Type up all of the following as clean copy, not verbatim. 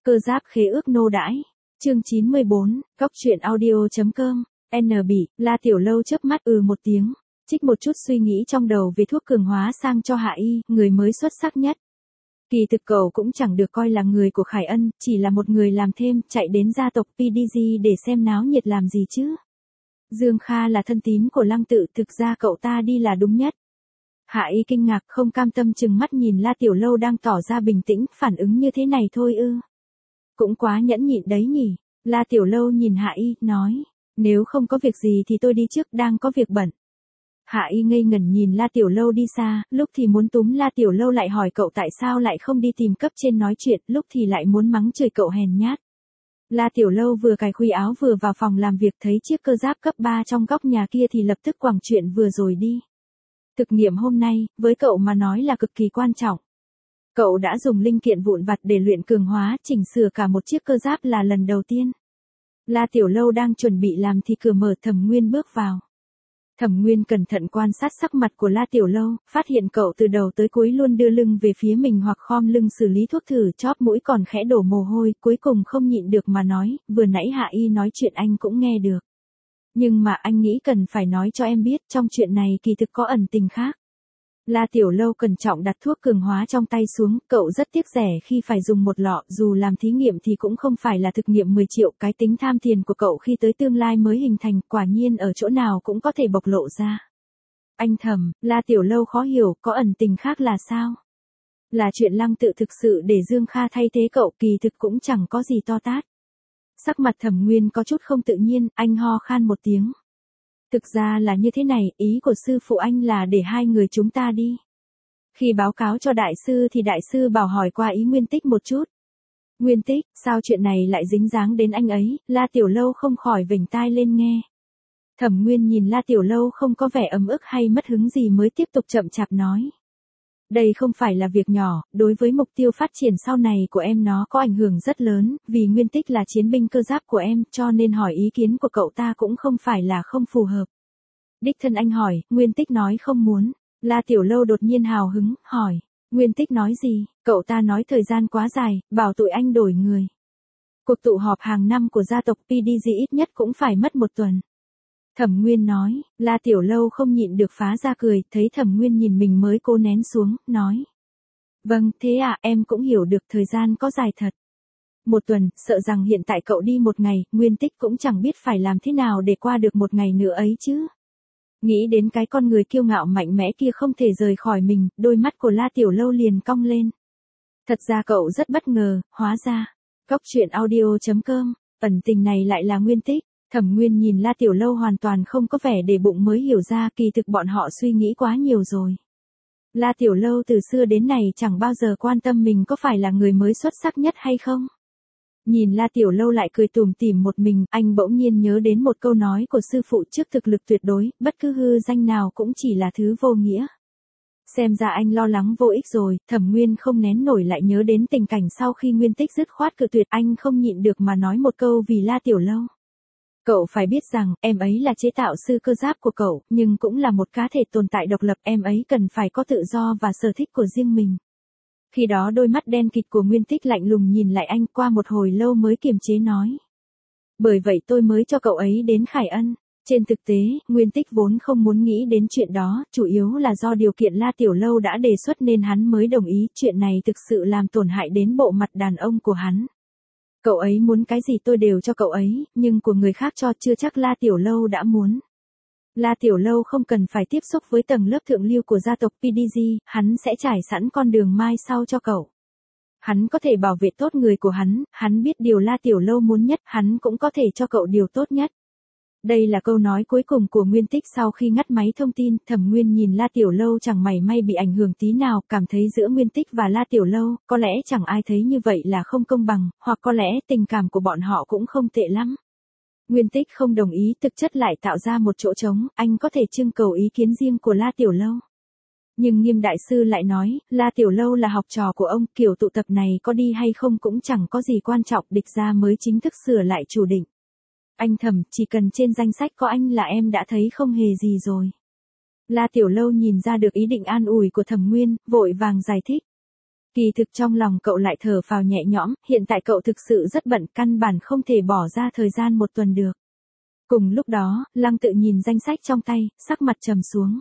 Cơ giáp khế ước nô đãi. Chương 94, Góc truyện audio.com. NB, La Tiểu Lâu chớp mắt một tiếng, trích một chút suy nghĩ trong đầu về thuốc cường hóa sang cho Hạ Y, người mới xuất sắc nhất. Kỳ thực cậu cũng chẳng được coi là người của Khải Ân, chỉ là một người làm thêm, chạy đến gia tộc PDG để xem náo nhiệt làm gì chứ. Dương Kha là thân tín của Lăng Tự, thực ra cậu ta đi là đúng nhất. Hạ Y kinh ngạc không cam tâm chừng mắt nhìn La Tiểu Lâu đang tỏ ra bình tĩnh, phản ứng như thế này thôi ư. Cũng quá nhẫn nhịn đấy nhỉ. La Tiểu Lâu nhìn Hạ Y, nói, nếu không có việc gì thì tôi đi trước, đang có việc bận. Hạ Y ngây ngẩn nhìn La Tiểu Lâu đi xa, lúc thì muốn túm La Tiểu Lâu lại hỏi cậu tại sao lại không đi tìm cấp trên nói chuyện, lúc thì lại muốn mắng chửi cậu hèn nhát. La Tiểu Lâu vừa cài khuy áo vừa vào phòng làm việc, thấy chiếc cơ giáp cấp 3 trong góc nhà kia thì lập tức quẳng chuyện vừa rồi đi. Thực nghiệm hôm nay, với cậu mà nói là cực kỳ quan trọng. Cậu đã dùng linh kiện vụn vặt để luyện cường hóa, chỉnh sửa cả một chiếc cơ giáp là lần đầu tiên. La Tiểu Lâu đang chuẩn bị làm thì cửa mở, Thẩm Nguyên bước vào. Thẩm Nguyên cẩn thận quan sát sắc mặt của La Tiểu Lâu, phát hiện cậu từ đầu tới cuối luôn đưa lưng về phía mình hoặc khom lưng xử lý thuốc thử, chóp mũi còn khẽ đổ mồ hôi, cuối cùng không nhịn được mà nói, vừa nãy Hạ Y nói chuyện anh cũng nghe được. Nhưng mà anh nghĩ cần phải nói cho em biết, trong chuyện này kỳ thực có ẩn tình khác. La Tiểu Lâu cẩn trọng đặt thuốc cường hóa trong tay xuống, cậu rất tiếc rẻ khi phải dùng một lọ, dù làm thí nghiệm thì cũng không phải là thực nghiệm 10 triệu, cái tính tham tiền của cậu khi tới tương lai mới hình thành, quả nhiên ở chỗ nào cũng có thể bộc lộ ra. Anh Thẩm, La Tiểu Lâu khó hiểu, có ẩn tình khác là sao? Là chuyện Lăng Tự thực sự để Dương Kha thay thế cậu, kỳ thực cũng chẳng có gì to tát. Sắc mặt Thẩm Nguyên có chút không tự nhiên, anh ho khan một tiếng. Thực ra là như thế này, ý của sư phụ anh là để hai người chúng ta đi. Khi báo cáo cho đại sư thì đại sư bảo hỏi qua ý Nguyên Tích một chút. Nguyên Tích, sao chuyện này lại dính dáng đến anh ấy? La Tiểu Lâu không khỏi vểnh tai lên nghe. Thẩm Nguyên nhìn La Tiểu Lâu không có vẻ ấm ức hay mất hứng gì mới tiếp tục chậm chạp nói. Đây không phải là việc nhỏ, đối với mục tiêu phát triển sau này của em nó có ảnh hưởng rất lớn, vì Nguyên Tích là chiến binh cơ giáp của em, cho nên hỏi ý kiến của cậu ta cũng không phải là không phù hợp. Đích thân anh hỏi, Nguyên Tích nói không muốn. La Tiểu Lâu đột nhiên hào hứng, hỏi, Nguyên Tích nói gì? Cậu ta nói thời gian quá dài, bảo tụi anh đổi người. Cuộc tụ họp hàng năm của gia tộc PDG ít nhất cũng phải mất 1 tuần. Thẩm Nguyên nói, La Tiểu Lâu không nhịn được phá ra cười, thấy Thẩm Nguyên nhìn mình mới cố nén xuống, nói. Vâng, thế à, em cũng hiểu được thời gian có dài thật. 1 tuần, sợ rằng hiện tại cậu đi 1 ngày, Nguyên Tích cũng chẳng biết phải làm thế nào để qua được 1 ngày nữa ấy chứ. Nghĩ đến cái con người kiêu ngạo mạnh mẽ kia không thể rời khỏi mình, đôi mắt của La Tiểu Lâu liền cong lên. Thật ra cậu rất bất ngờ, hóa ra. Góc truyện audio.com, ẩn tình này lại là Nguyên Tích. Thẩm Nguyên nhìn La Tiểu Lâu hoàn toàn không có vẻ để bụng mới hiểu ra kỳ thực bọn họ suy nghĩ quá nhiều rồi. La Tiểu Lâu từ xưa đến nay chẳng bao giờ quan tâm mình có phải là người mới xuất sắc nhất hay không. Nhìn La Tiểu Lâu lại cười tủm tỉm một mình, anh bỗng nhiên nhớ đến một câu nói của sư phụ trước thực lực tuyệt đối, bất cứ hư danh nào cũng chỉ là thứ vô nghĩa. Xem ra anh lo lắng vô ích rồi, Thẩm Nguyên không nén nổi lại nhớ đến tình cảnh sau khi Nguyên Tích dứt khoát cự tuyệt, anh không nhịn được mà nói một câu vì La Tiểu Lâu. Cậu phải biết rằng, em ấy là chế tạo sư cơ giáp của cậu, nhưng cũng là một cá thể tồn tại độc lập, em ấy cần phải có tự do và sở thích của riêng mình. Khi đó đôi mắt đen kịt của Nguyên Tích lạnh lùng nhìn lại anh, qua một hồi lâu mới kiềm chế nói. Bởi vậy tôi mới cho cậu ấy đến Khải Ân. Trên thực tế, Nguyên Tích vốn không muốn nghĩ đến chuyện đó, chủ yếu là do điều kiện La Tiểu Lâu đã đề xuất nên hắn mới đồng ý, chuyện này thực sự làm tổn hại đến bộ mặt đàn ông của hắn. Cậu ấy muốn cái gì tôi đều cho cậu ấy, nhưng của người khác cho chưa chắc La Tiểu Lâu đã muốn. La Tiểu Lâu không cần phải tiếp xúc với tầng lớp thượng lưu của gia tộc PDG, hắn sẽ trải sẵn con đường mai sau cho cậu. Hắn có thể bảo vệ tốt người của hắn biết điều La Tiểu Lâu muốn nhất, hắn cũng có thể cho cậu điều tốt nhất. Đây là câu nói cuối cùng của Nguyên Tích sau khi ngắt máy thông tin, Thẩm Nguyên nhìn La Tiểu Lâu chẳng mảy may bị ảnh hưởng tí nào, cảm thấy giữa Nguyên Tích và La Tiểu Lâu, có lẽ chẳng ai thấy như vậy là không công bằng, hoặc có lẽ tình cảm của bọn họ cũng không tệ lắm. Nguyên Tích không đồng ý, thực chất lại tạo ra một chỗ trống, anh có thể trưng cầu ý kiến riêng của La Tiểu Lâu. Nhưng Nghiêm đại sư lại nói, La Tiểu Lâu là học trò của ông, kiểu tụ tập này có đi hay không cũng chẳng có gì quan trọng, địch ra mới chính thức sửa lại chủ định. Anh Thẩm, chỉ cần trên danh sách có anh là em đã thấy không hề gì rồi. La Tiểu Lâu nhìn ra được ý định an ủi của Thẩm Nguyên, vội vàng giải thích. Kỳ thực trong lòng cậu lại thở phào nhẹ nhõm, hiện tại cậu thực sự rất bận, căn bản không thể bỏ ra thời gian một tuần được. Cùng lúc đó, Lăng Tự nhìn danh sách trong tay, sắc mặt trầm xuống.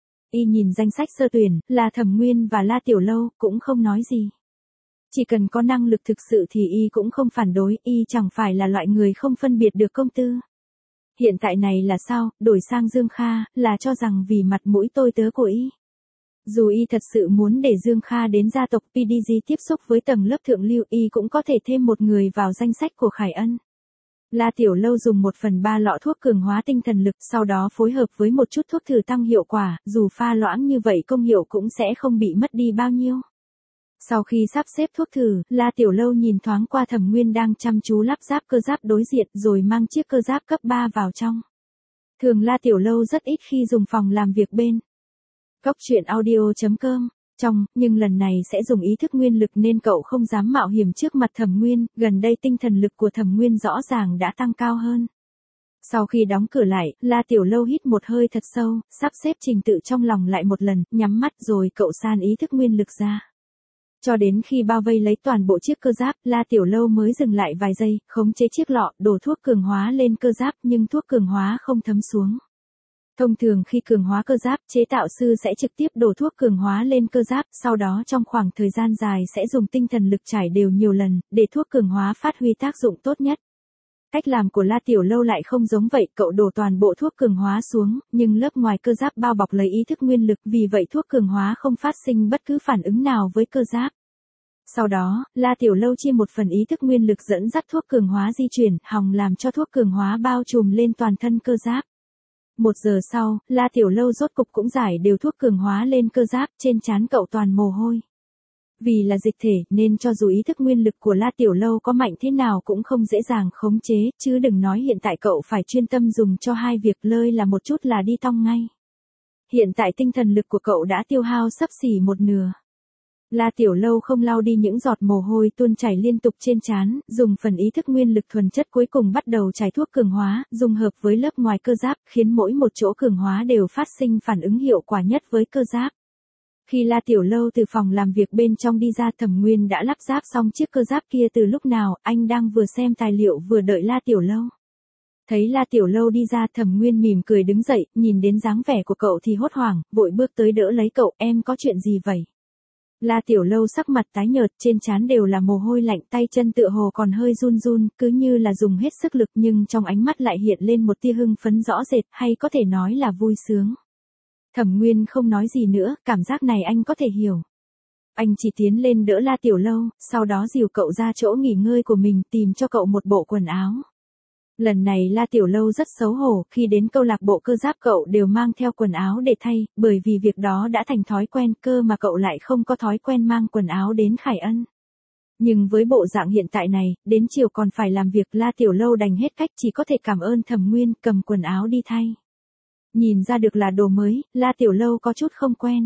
Y nhìn danh sách sơ tuyển, là Thẩm Nguyên và La Tiểu Lâu, cũng không nói gì. Chỉ cần có năng lực thực sự thì Y cũng không phản đối, Y chẳng phải là loại người không phân biệt được công tư. Hiện tại này là sao, đổi sang Dương Kha, là cho rằng vì mặt mũi tôi tớ của Y. Dù Y thật sự muốn để Dương Kha đến gia tộc PDG tiếp xúc với tầng lớp thượng lưu, Y cũng có thể thêm một người vào danh sách của Khải Ân. La Tiểu Lâu dùng 1/3 lọ thuốc cường hóa tinh thần lực, sau đó phối hợp với một chút thuốc thử tăng hiệu quả, dù pha loãng như vậy công hiệu cũng sẽ không bị mất đi bao nhiêu. Sau khi sắp xếp thuốc thử, La Tiểu Lâu nhìn thoáng qua Thẩm Nguyên đang chăm chú lắp ráp cơ giáp đối diện rồi mang chiếc cơ giáp cấp 3 vào trong. Thường La Tiểu Lâu rất ít khi dùng phòng làm việc bên Cóc truyện audio.com nhưng lần này sẽ dùng ý thức nguyên lực nên cậu không dám mạo hiểm trước mặt Thẩm Nguyên, gần đây tinh thần lực của Thẩm Nguyên rõ ràng đã tăng cao hơn. Sau khi đóng cửa lại, La Tiểu Lâu hít một hơi thật sâu, sắp xếp trình tự trong lòng lại một lần, nhắm mắt rồi cậu san ý thức nguyên lực ra. Cho đến khi bao vây lấy toàn bộ chiếc cơ giáp, La Tiểu Lâu mới dừng lại vài giây, khống chế chiếc lọ, đổ thuốc cường hóa lên cơ giáp nhưng thuốc cường hóa không thấm xuống. Thông thường khi cường hóa cơ giáp, chế tạo sư sẽ trực tiếp đổ thuốc cường hóa lên cơ giáp, sau đó trong khoảng thời gian dài sẽ dùng tinh thần lực trải đều nhiều lần, để thuốc cường hóa phát huy tác dụng tốt nhất. Cách làm của La Tiểu Lâu lại không giống vậy, cậu đổ toàn bộ thuốc cường hóa xuống, nhưng lớp ngoài cơ giáp bao bọc lấy ý thức nguyên lực, vì vậy thuốc cường hóa không phát sinh bất cứ phản ứng nào với cơ giáp. Sau đó, La Tiểu Lâu chia một phần ý thức nguyên lực dẫn dắt thuốc cường hóa di chuyển, hòng làm cho thuốc cường hóa bao trùm lên toàn thân cơ giáp. 1 giờ sau, La Tiểu Lâu rốt cục cũng giải đều thuốc cường hóa lên cơ giáp, trên trán cậu toàn mồ hôi. Vì là dịch thể, nên cho dù ý thức nguyên lực của La Tiểu Lâu có mạnh thế nào cũng không dễ dàng khống chế, chứ đừng nói hiện tại cậu phải chuyên tâm dùng cho hai việc, lơi là một chút là đi tong ngay. Hiện tại tinh thần lực của cậu đã tiêu hao sắp xỉ một nửa. La Tiểu Lâu không lau đi những giọt mồ hôi tuôn chảy liên tục trên trán, dùng phần ý thức nguyên lực thuần chất cuối cùng bắt đầu trải thuốc cường hóa, dung hợp với lớp ngoài cơ giáp, khiến mỗi một chỗ cường hóa đều phát sinh phản ứng hiệu quả nhất với cơ giáp. Khi La Tiểu Lâu từ phòng làm việc bên trong đi ra, Thẩm Nguyên đã lắp ráp xong chiếc cơ giáp kia từ lúc nào, anh đang vừa xem tài liệu vừa đợi La Tiểu Lâu. Thấy La Tiểu Lâu đi ra, Thẩm Nguyên mỉm cười đứng dậy, nhìn đến dáng vẻ của cậu thì hốt hoảng, vội bước tới đỡ lấy cậu, em có chuyện gì vậy? La Tiểu Lâu sắc mặt tái nhợt, trên trán đều là mồ hôi lạnh, tay chân tựa hồ còn hơi run run, cứ như là dùng hết sức lực, nhưng trong ánh mắt lại hiện lên một tia hưng phấn rõ rệt, hay có thể nói là vui sướng. Thẩm Nguyên không nói gì nữa, cảm giác này anh có thể hiểu. Anh chỉ tiến lên đỡ La Tiểu Lâu, sau đó dìu cậu ra chỗ nghỉ ngơi của mình, tìm cho cậu một bộ quần áo. Lần này La Tiểu Lâu rất xấu hổ, khi đến câu lạc bộ cơ giáp cậu đều mang theo quần áo để thay, bởi vì việc đó đã thành thói quen, cơ mà cậu lại không có thói quen mang quần áo đến Khải Ân. Nhưng với bộ dạng hiện tại này, đến chiều còn phải làm việc, La Tiểu Lâu đành hết cách chỉ có thể cảm ơn Thẩm Nguyên, cầm quần áo đi thay. Nhìn ra được là đồ mới, La Tiểu Lâu có chút không quen.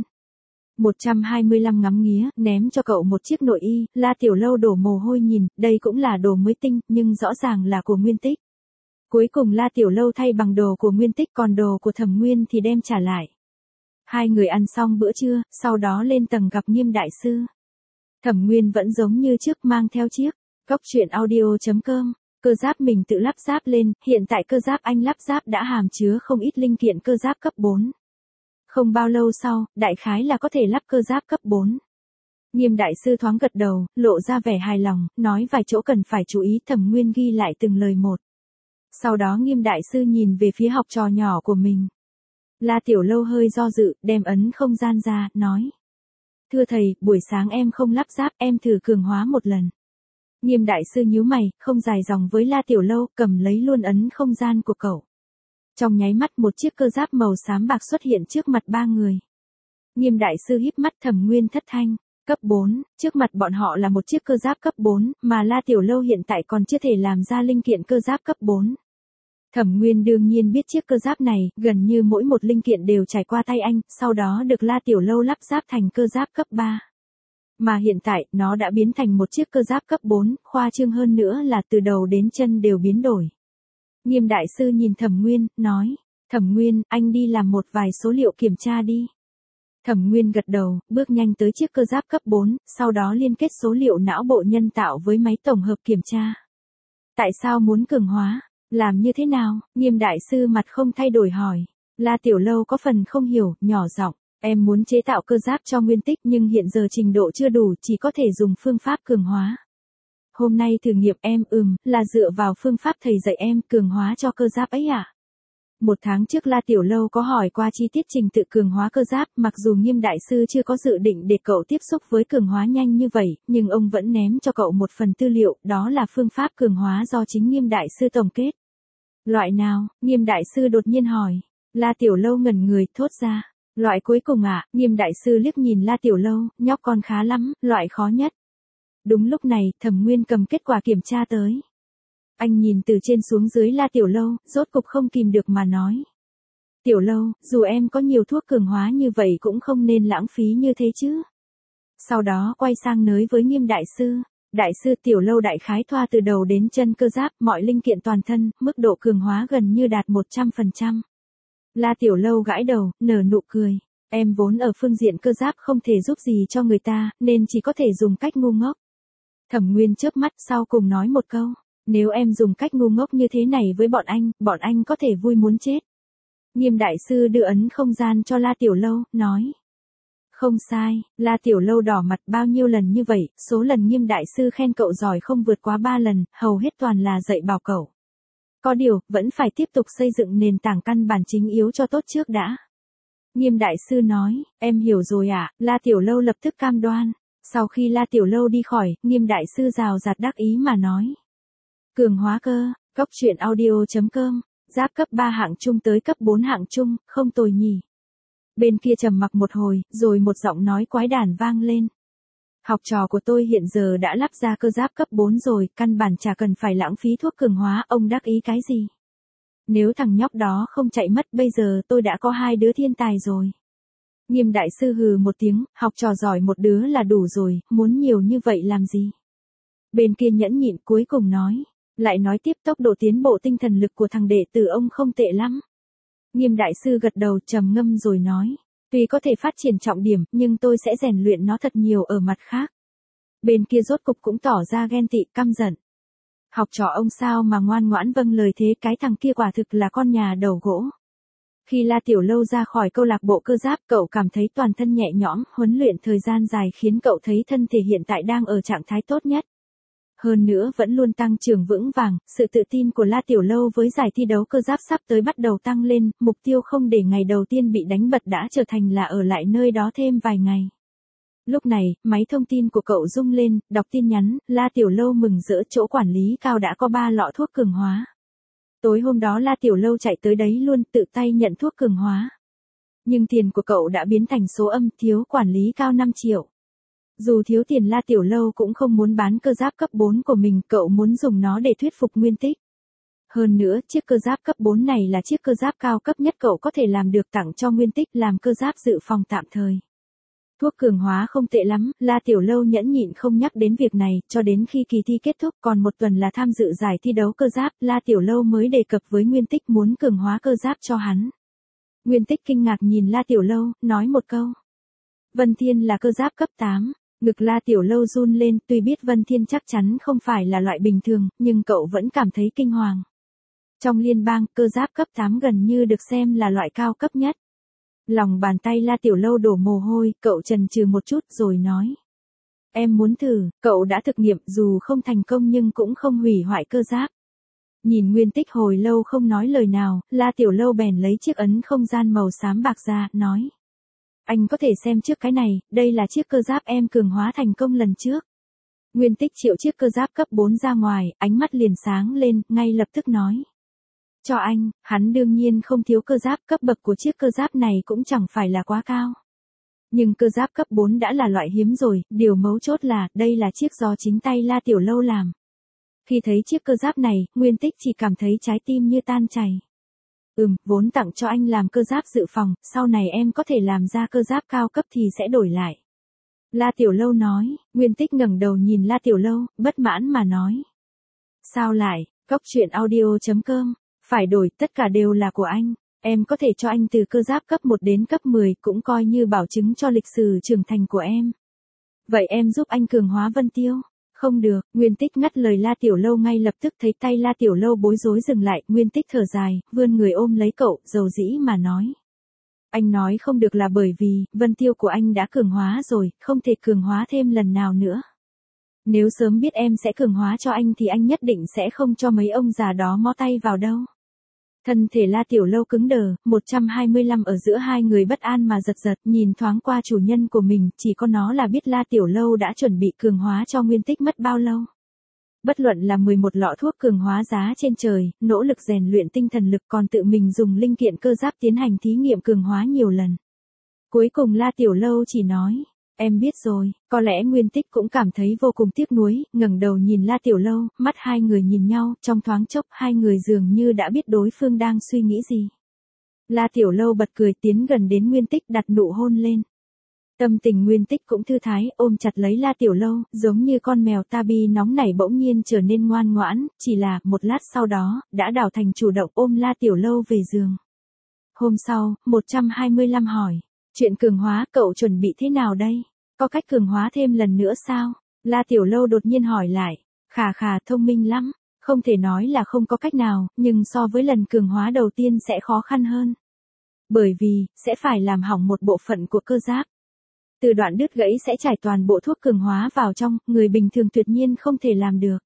125 ngắm nghía, ném cho cậu một chiếc nội y, La Tiểu Lâu đổ mồ hôi nhìn, đây cũng là đồ mới tinh, nhưng rõ ràng là của Nguyên Tích. Cuối cùng La Tiểu Lâu thay bằng đồ của Nguyên Tích, còn đồ của Thẩm Nguyên thì đem trả lại. Hai người ăn xong bữa trưa, sau đó lên tầng gặp Nghiêm đại sư. Thẩm Nguyên vẫn giống như trước mang theo chiếc Cóc truyện audio.com, cơ giáp mình tự lắp ráp lên, hiện tại cơ giáp anh lắp ráp đã hàm chứa không ít linh kiện cơ giáp cấp 4. Không bao lâu sau, đại khái là có thể lắp cơ giáp cấp 4. Nghiêm đại sư thoáng gật đầu, lộ ra vẻ hài lòng, nói vài chỗ cần phải chú ý, Thẩm Nguyên ghi lại từng lời một. Sau đó Nghiêm đại sư nhìn về phía học trò nhỏ của mình. La Tiểu Lâu hơi do dự, đem ấn không gian ra, nói. Thưa thầy, buổi sáng em không lắp ráp, em thử cường hóa một lần. Nghiêm đại sư nhíu mày, không dài dòng với La Tiểu Lâu, cầm lấy luôn ấn không gian của cậu. Trong nháy mắt một chiếc cơ giáp màu xám bạc xuất hiện trước mặt ba người. Nghiêm đại sư híp mắt, Thẩm Nguyên thất thanh. Cấp 4, trước mặt bọn họ là một chiếc cơ giáp cấp 4, mà La Tiểu Lâu hiện tại còn chưa thể làm ra linh kiện cơ giáp cấp 4. Thẩm Nguyên đương nhiên biết chiếc cơ giáp này, gần như mỗi một linh kiện đều trải qua tay anh, sau đó được La Tiểu Lâu lắp ráp thành cơ giáp cấp 3. Mà hiện tại, nó đã biến thành một chiếc cơ giáp cấp 4, khoa trương hơn nữa là từ đầu đến chân đều biến đổi. Nghiêm đại sư nhìn Thẩm Nguyên, nói, Thẩm Nguyên, anh đi làm một vài số liệu kiểm tra đi. Thẩm Nguyên gật đầu, bước nhanh tới chiếc cơ giáp cấp 4, sau đó liên kết số liệu não bộ nhân tạo với máy tổng hợp kiểm tra. Tại sao muốn cường hóa? Làm như thế nào? Nghiêm đại sư mặt không thay đổi hỏi. La Tiểu Lâu có phần không hiểu, nhỏ giọng. Em muốn chế tạo cơ giáp cho Nguyên Tích nhưng hiện giờ trình độ chưa đủ, chỉ có thể dùng phương pháp cường hóa. Hôm nay thử nghiệm em là dựa vào phương pháp thầy dạy em cường hóa cho cơ giáp ấy à? Một tháng trước La Tiểu Lâu có hỏi qua chi tiết trình tự cường hóa cơ giáp, mặc dù Nghiêm đại sư chưa có dự định để cậu tiếp xúc với cường hóa nhanh như vậy, nhưng ông vẫn ném cho cậu một phần tư liệu, đó là phương pháp cường hóa do chính Nghiêm đại sư tổng kết. Loại nào? Nghiêm đại sư đột nhiên hỏi. La Tiểu Lâu ngẩn người, thốt ra. Loại cuối cùng à? Nghiêm đại sư liếc nhìn La Tiểu Lâu, nhóc con khá lắm, loại khó nhất. Đúng lúc này, Thẩm Nguyên cầm kết quả kiểm tra tới. Anh nhìn từ trên xuống dưới La Tiểu Lâu, rốt cục không kìm được mà nói. Tiểu Lâu, dù em có nhiều thuốc cường hóa như vậy cũng không nên lãng phí như thế chứ. Sau đó quay sang nới với Nghiêm đại sư. Đại sư Tiểu Lâu đại khái thoa từ đầu đến chân cơ giáp, mọi linh kiện toàn thân, mức độ cường hóa gần như đạt 100%. La Tiểu Lâu gãi đầu, nở nụ cười. Em vốn ở phương diện cơ giáp không thể giúp gì cho người ta, nên chỉ có thể dùng cách ngu ngốc. Thẩm Nguyên chớp mắt sau cùng nói một câu. Nếu em dùng cách ngu ngốc như thế này với bọn anh có thể vui muốn chết. Nghiêm đại sư đưa ấn không gian cho La Tiểu Lâu, nói. Không sai, La Tiểu Lâu đỏ mặt bao nhiêu lần như vậy, số lần Nghiêm đại sư khen cậu giỏi không vượt quá 3 lần, hầu hết toàn là dạy bảo cậu. Có điều, vẫn phải tiếp tục xây dựng nền tảng căn bản chính yếu cho tốt trước đã. Nghiêm đại sư nói, em hiểu rồi ạ, La Tiểu Lâu lập tức cam đoan. Sau khi La Tiểu Lâu đi khỏi, Nghiêm đại sư rào rạt đắc ý mà nói. Cường hóa cơ, cóc truyện audio.com, giáp cấp 3 hạng trung tới cấp 4 hạng trung, không tồi nhỉ. Bên kia trầm mặc một hồi, rồi một giọng nói quái đản vang lên. Học trò của tôi hiện giờ đã lắp ra cơ giáp cấp 4 rồi, căn bản chả cần phải lãng phí thuốc cường hóa, ông đắc ý cái gì? Nếu thằng nhóc đó không chạy mất bây giờ tôi đã có 2 đứa thiên tài rồi. Nghiêm đại sư hừ một tiếng, học trò giỏi một đứa là đủ rồi, muốn nhiều như vậy làm gì? Bên kia nhẫn nhịn cuối cùng nói. Lại nói tiếp tốc độ tiến bộ tinh thần lực của thằng đệ tử ông không tệ lắm. Nghiêm đại sư gật đầu trầm ngâm rồi nói. Tuy có thể phát triển trọng điểm, nhưng tôi sẽ rèn luyện nó thật nhiều ở mặt khác. Bên kia rốt cục cũng tỏ ra ghen tị căm giận. Học trò ông sao mà ngoan ngoãn vâng lời thế, cái thằng kia quả thực là con nhà đầu gỗ. Khi La Tiểu Lâu ra khỏi câu lạc bộ cơ giáp, cậu cảm thấy toàn thân nhẹ nhõm, huấn luyện thời gian dài khiến cậu thấy thân thể hiện tại đang ở trạng thái tốt nhất. Hơn nữa vẫn luôn tăng trưởng vững vàng, sự tự tin của La Tiểu Lâu với giải thi đấu cơ giáp sắp tới bắt đầu tăng lên, mục tiêu không để ngày đầu tiên bị đánh bật đã trở thành là ở lại nơi đó thêm vài ngày. Lúc này, máy thông tin của cậu rung lên, đọc tin nhắn, La Tiểu Lâu mừng rỡ, chỗ quản lý cao đã có 3 lọ thuốc cường hóa. Tối hôm đó La Tiểu Lâu chạy tới đấy luôn, tự tay nhận thuốc cường hóa. Nhưng tiền của cậu đã biến thành số âm, thiếu quản lý cao 5 triệu. Dù thiếu tiền La Tiểu Lâu cũng không muốn bán cơ giáp cấp 4 của mình, cậu muốn dùng nó để thuyết phục Nguyên Tích. Hơn nữa, chiếc cơ giáp cấp 4 này là chiếc cơ giáp cao cấp nhất cậu có thể làm được, tặng cho Nguyên Tích làm cơ giáp dự phòng tạm thời. Thuốc cường hóa không tệ lắm, La Tiểu Lâu nhẫn nhịn không nhắc đến việc này, cho đến khi kỳ thi kết thúc còn một tuần là tham dự giải thi đấu cơ giáp, La Tiểu Lâu mới đề cập với Nguyên Tích muốn cường hóa cơ giáp cho hắn. Nguyên Tích kinh ngạc nhìn La Tiểu Lâu, nói một câu. Vân Thiên là cơ giáp cấp 8. Ngực La Tiểu Lâu run lên, tuy biết Vân Thiên chắc chắn không phải là loại bình thường, nhưng cậu vẫn cảm thấy kinh hoàng. Trong liên bang, cơ giáp cấp 8 gần như được xem là loại cao cấp nhất. Lòng bàn tay La Tiểu Lâu đổ mồ hôi, cậu chần chừ một chút rồi nói. Em muốn thử, cậu đã thực nghiệm, dù không thành công nhưng cũng không hủy hoại cơ giáp. Nhìn Nguyên Tích hồi lâu không nói lời nào, La Tiểu Lâu bèn lấy chiếc ấn không gian màu xám bạc ra, nói. Anh có thể xem trước cái này, đây là chiếc cơ giáp em cường hóa thành công lần trước. Nguyên Tích triệu chiếc cơ giáp cấp 4 ra ngoài, ánh mắt liền sáng lên, ngay lập tức nói. Cho anh, hắn đương nhiên không thiếu cơ giáp, cấp bậc của chiếc cơ giáp này cũng chẳng phải là quá cao. Nhưng cơ giáp cấp 4 đã là loại hiếm rồi, điều mấu chốt là, đây là chiếc do chính tay La Tiểu Lâu làm. Khi thấy chiếc cơ giáp này, Nguyên Tích chỉ cảm thấy trái tim như tan chảy. Vốn tặng cho anh làm cơ giáp dự phòng, sau này em có thể làm ra cơ giáp cao cấp thì sẽ đổi lại. La Tiểu Lâu nói, Nguyên Tích ngẩng đầu nhìn La Tiểu Lâu, bất mãn mà nói. Sao lại, cóc truyện audio.com, phải đổi, tất cả đều là của anh. Em có thể cho anh từ cơ giáp cấp 1 đến cấp 10 cũng coi như bảo chứng cho lịch sử trưởng thành của em. Vậy em giúp anh cường hóa Vân Tiêu. Không được, Nguyên Tích ngắt lời La Tiểu Lâu ngay lập tức thấy tay La Tiểu Lâu bối rối dừng lại, Nguyên Tích thở dài, vươn người ôm lấy cậu, dầu dĩ mà nói. Anh nói không được là bởi vì, Vân Tiêu của anh đã cường hóa rồi, không thể cường hóa thêm lần nào nữa. Nếu sớm biết em sẽ cường hóa cho anh thì anh nhất định sẽ không cho mấy ông già đó mó tay vào đâu. Thân thể La Tiểu Lâu cứng đờ, 125 ở giữa hai người bất an mà giật giật, nhìn thoáng qua chủ nhân của mình, chỉ có nó là biết La Tiểu Lâu đã chuẩn bị cường hóa cho Nguyên Tích mất bao lâu. Bất luận là 11 lọ thuốc cường hóa giá trên trời, nỗ lực rèn luyện tinh thần lực còn tự mình dùng linh kiện cơ giáp tiến hành thí nghiệm cường hóa nhiều lần. Cuối cùng La Tiểu Lâu chỉ nói, em biết rồi, có lẽ Nguyên Tích cũng cảm thấy vô cùng tiếc nuối, ngẩng đầu nhìn La Tiểu Lâu, mắt hai người nhìn nhau, trong thoáng chốc hai người dường như đã biết đối phương đang suy nghĩ gì. La Tiểu Lâu bật cười tiến gần đến Nguyên Tích đặt nụ hôn lên. Tâm tình Nguyên Tích cũng thư thái, ôm chặt lấy La Tiểu Lâu, giống như con mèo Tabi nóng nảy bỗng nhiên trở nên ngoan ngoãn, chỉ là, một lát sau đó, đã đảo thành chủ động ôm La Tiểu Lâu về giường. Hôm sau, 125 hỏi, chuyện cường hóa cậu chuẩn bị thế nào đây? Có cách cường hóa thêm lần nữa sao? La Tiểu Lâu đột nhiên hỏi lại, khà thông minh lắm, không thể nói là không có cách nào, nhưng so với lần cường hóa đầu tiên sẽ khó khăn hơn. Bởi vì, sẽ phải làm hỏng một bộ phận của cơ giáp. Từ đoạn đứt gãy sẽ trải toàn bộ thuốc cường hóa vào trong, người bình thường tuyệt nhiên không thể làm được.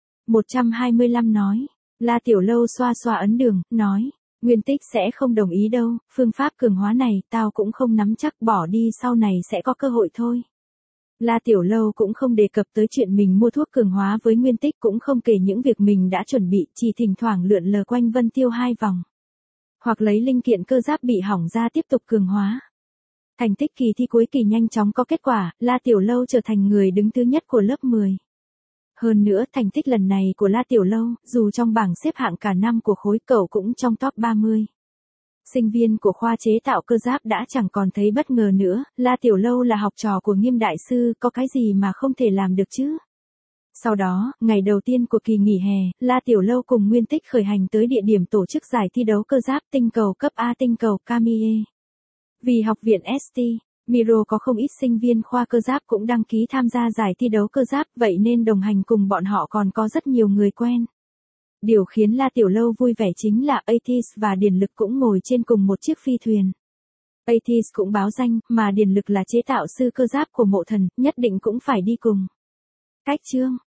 125 nói, La Tiểu Lâu xoa xoa ấn đường, nói, Nguyên Tích sẽ không đồng ý đâu, phương pháp cường hóa này, tao cũng không nắm chắc, bỏ đi sau này sẽ có cơ hội thôi. La Tiểu Lâu cũng không đề cập tới chuyện mình mua thuốc cường hóa với Nguyên Tích, cũng không kể những việc mình đã chuẩn bị, chỉ thỉnh thoảng lượn lờ quanh Vân Tiêu 2 vòng. Hoặc lấy linh kiện cơ giáp bị hỏng ra tiếp tục cường hóa. Thành tích kỳ thi cuối kỳ nhanh chóng có kết quả, La Tiểu Lâu trở thành người đứng thứ nhất của lớp 10. Hơn nữa, thành tích lần này của La Tiểu Lâu, dù trong bảng xếp hạng cả năm của khối cậu cũng trong top 30. Sinh viên của khoa chế tạo cơ giáp đã chẳng còn thấy bất ngờ nữa, La Tiểu Lâu là học trò của Nghiêm đại sư, có cái gì mà không thể làm được chứ? Sau đó, ngày đầu tiên của kỳ nghỉ hè, La Tiểu Lâu cùng Nguyên Tích khởi hành tới địa điểm tổ chức giải thi đấu cơ giáp tinh cầu cấp A tinh cầu Kamie. Vì học viện ST, Miro có không ít sinh viên khoa cơ giáp cũng đăng ký tham gia giải thi đấu cơ giáp, vậy nên đồng hành cùng bọn họ còn có rất nhiều người quen. Điều khiến La Tiểu Lâu vui vẻ chính là Atis và Điền Lực cũng ngồi trên cùng một chiếc phi thuyền. Atis cũng báo danh, mà Điền Lực là chế tạo sư cơ giáp của Mộ Thần, nhất định cũng phải đi cùng. Cách chương